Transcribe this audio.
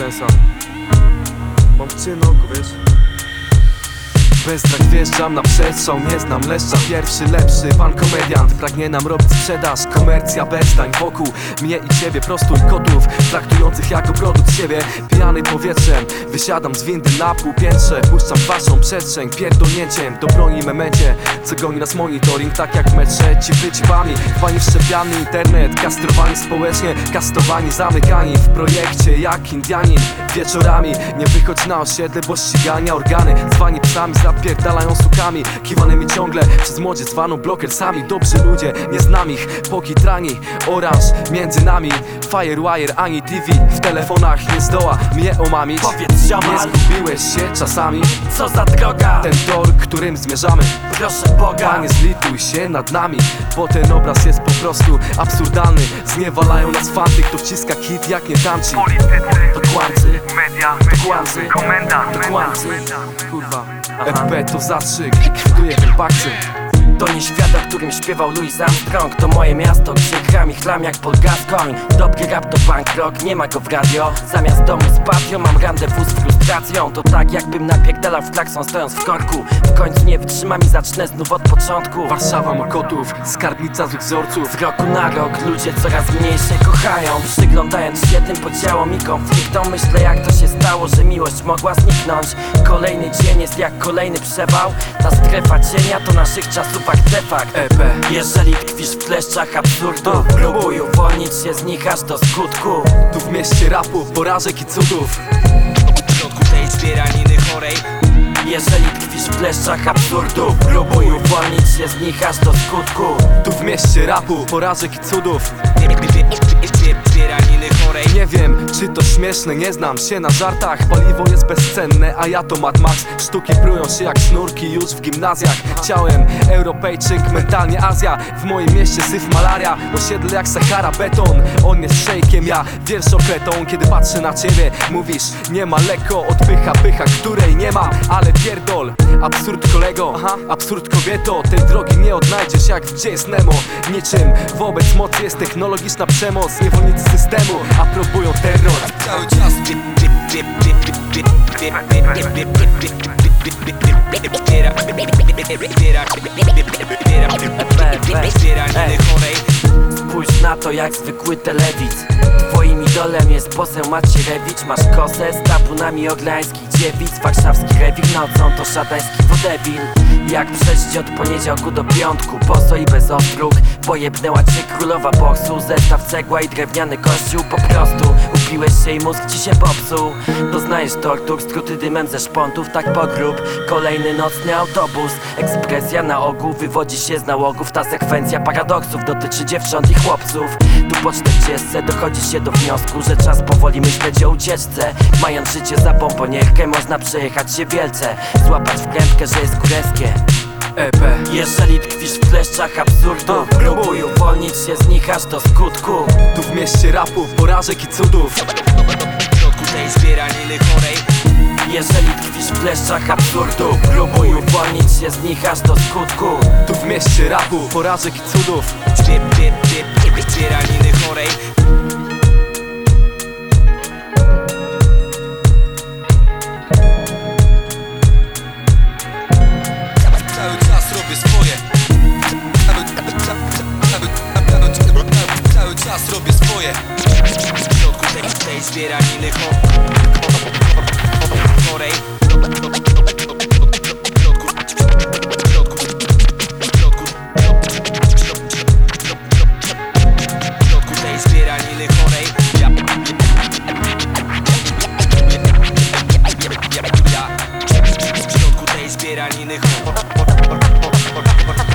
sensa. Mam cię na oku, wiesz? Bez tak wjeżdżam na przestrzał, nie znam leszcza. Pierwszy, lepszy, pan komediant pragnie nam robić sprzedaż, komercja bezdań wokół mnie i ciebie, prostój kotów traktujących jako produkt siebie. Pijany powietrzem, wysiadam z windy na półpiętrze, puszczam waszą przestrzeń pierdolnięciem do broni memencie, co goni nas monitoring, tak jak w metrze. Ci wyćpani, pani wszczepiany internet, kastrowani społecznie, kastowani, zamykani w projekcie jak Indianin. Wieczorami nie wychodź na osiedle, bo ścigania organy zwani psami zapierdalają sukami, kiwanymi ciągle przez młodzież zwaną blokersami. Dobrzy ludzie, nie znam ich, pokitrani, oranż między nami, Firewire ani TV w telefonach nie zdoła mnie omamić. Powiedz ziomal, nie zgubiłeś się czasami? co za droga? Ten tor, którym zmierzamy, Proszę Boga, Panie, zlituj się nad nami, bo ten obraz jest po prostu absurdalny. Zniewalają nas fanty, kto wciska hit jak nie tamci. To kłamcy, media, kłamcy, komenda, kłamcy. Kurwa, FB to zastrzyk, kwituje ten bakcy. to nie świat, o którym śpiewał Louis Armstrong. To moje miasto, gdzie gram i chlam jak Paul Gascoigne. Dobry rap to punk rock, nie ma go w radio. Zamiast domu z patio mam randewu z frustracją. To tak jakbym napierdalał w klakson stojąc w korku. W końcu nie wytrzymam i zacznę znów od początku. Warszawa Mokotów, skarbnica złych wzorców. Z roku na rok ludzie coraz mniej się kochają. Przyglądając się tym podziałom i konfliktom, myślę jak to się stało, że miłość mogła zniknąć. Kolejny dzień jest jak kolejny przewał. Ta strefa cienia to naszych czasów artefakt. EP. Jeżeli tkwisz w kleszczach absurdu, próbuj uwolnić się z nich aż do skutku. Tu w mieście rapu, porażek i cudów. W środku tej zbieraniny chorej. Jeżeli tkwisz w kleszczach absurdu, próbuj uwolnić się z nich aż do skutku. Tu w mieście rapu, porażek i cudów. Zbieraniny chorej. Nie wiem, czy to śmieszne, nie znam się na żartach. Paliwo jest bezcenne, a ja to Mad Max. Sztuki prują się jak sznurki już w gimnazjach. Ciałem Europejczyk, mentalnie Azja. W moim mieście syf, malaria. Osiedle jak Sahara, beton. On jest szejkiem, ja wierszokletą. Kiedy patrzę na ciebie, mówisz, nie ma lekko. Odpycha pycha, której nie ma, ale pierdol. Absurd kolego, absurd kobieto. Tej drogi nie odnajdziesz jak w Gdzie jest Nemo. Niczym wobec mocy jest technologiczna przemoc. Niewolnicy systemu aprobują terror. Cały czas zbieraniny chorej. Spójrz na to jak zwykły telewiz. Twoim idolem jest poseł Macierewicz. Masz kosę z tabunami oglańskich dziewic. Warszawski rewir nocą to szatański wodebil. Jak przeżyć od poniedziałku do piątku, boso i bez ostróg. Pojebnęła cię królowa boksu. Zestaw cegła i drewniany kościół. Po prostu upiłeś się i mózg ci się popsuł. Doznajesz tortur, struty dymem ze szpontów. Tak pogrób, kolejny nocny autobus. Ekspresja na ogół wywodzi się z nałogów. Ta sekwencja paradoksów dotyczy dziewcząt i chłopców. Tu po 40 dochodzi się do wniosku, że czas powoli myśleć o ucieczce. Mając życie za bombonierkę, można przejechać się wielce. Złapać w krętkę, że jest kureskie. EP. Jeżeli tkwisz w kleszczach absurdu, próbuj uwolnić się z nich aż do skutku. Tu w mieście rapu, porażek i cudów. W środku tej zbieraniny chorej. Jeżeli tkwisz w kleszczach absurdu, próbuj uwolnić się z nich aż do skutku. Tu w mieście rapu, porażek i cudów. Zbieraniny chorej. Cały czas robię swoje. Cały czas robię swoje. W środku tej zbieraniny chorej. Zbieraniny chorej. W środku tej zbieraniny chorej.